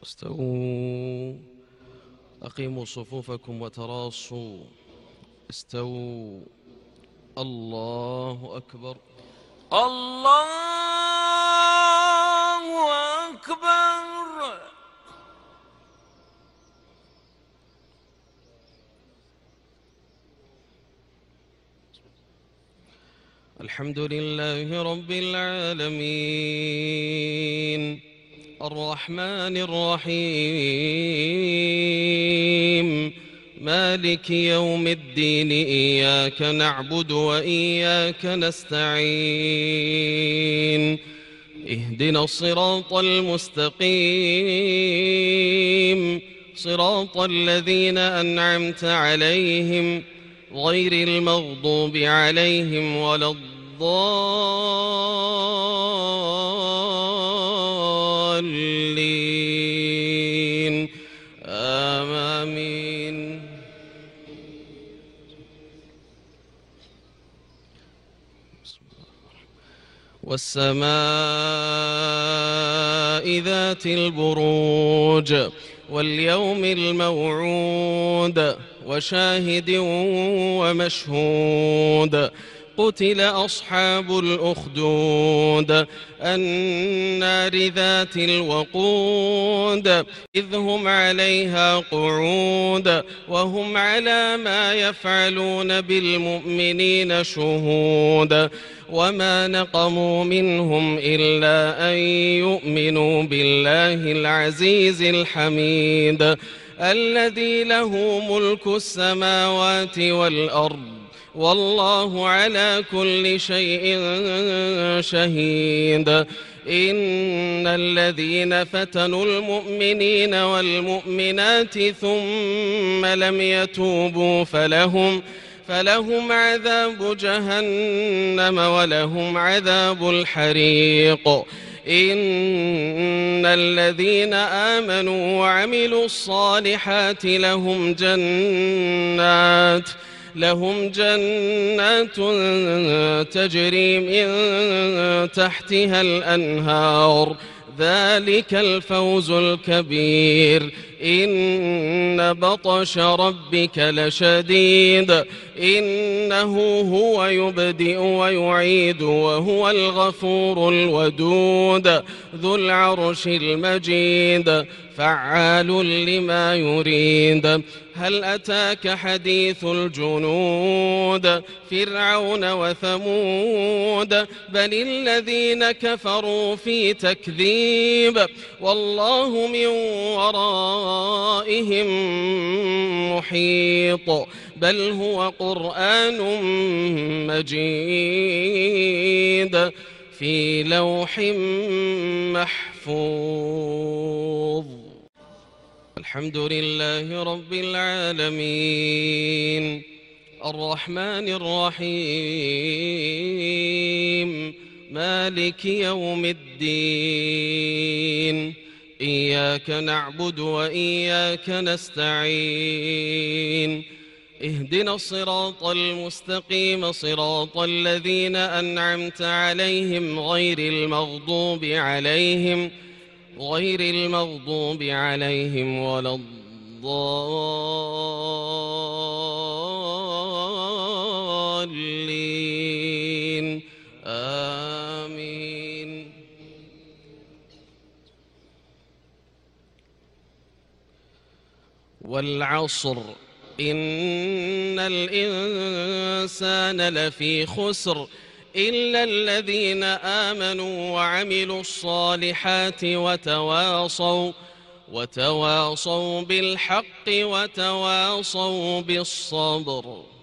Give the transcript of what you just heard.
استووا، أقيموا صفوفكم وتراصوا. استووا. الله أكبر. الله أكبر. الحمد لله رب العالمين، الرحمن الرحيم، مالك يوم الدين، إياك نعبد وإياك نستعين، اهدنا الصراط المستقيم، صراط الذين أنعمت عليهم غير المغضوب عليهم ولا الضالين. آمين. والسماء ذات البروج واليوم الموعود وشاهد ومشهود. قتل أصحاب الأخدود النار ذات الوقود إذ هم عليها قعود وهم على ما يفعلون بالمؤمنين شهود. وما نقموا منهم إلا أن يؤمنوا بالله العزيز الحميد الذي له ملك السماوات والأرض والله على كل شيء شهيد. إن الذين فتنوا المؤمنين والمؤمنات ثم لم يتوبوا فلهم عذاب جهنم ولهم عذاب الحريق. إن الذين آمنوا وعملوا الصالحات لهم جنات تجري من تحتها الأنهار، ذلك الفوز الكبير. إن بطش ربك لشديد إنه هو يبدئ ويعيد وهو الغفور الودود ذو العرش المجيد فعال لما يريد. هل أتاك حديث الجنود فرعون وثمود بل الذين كفروا في تكذيب والله من ورائهم محيط. بل هو قرآن مجيد في لوح محفوظ. الحمد لله رب العالمين، الرحمن الرحيم، مالك يوم الدين، إياك نعبد وإياك نستعين، اهدنا الصراط المستقيم صراط الذين أنعمت عليهم غير المغضوب عليهم ولا الضالين. آمين. والعصر إن الإنسان لفي خسر إلا الذين آمنوا وعملوا الصالحات وتواصوا بالحق وتواصوا بالصبر.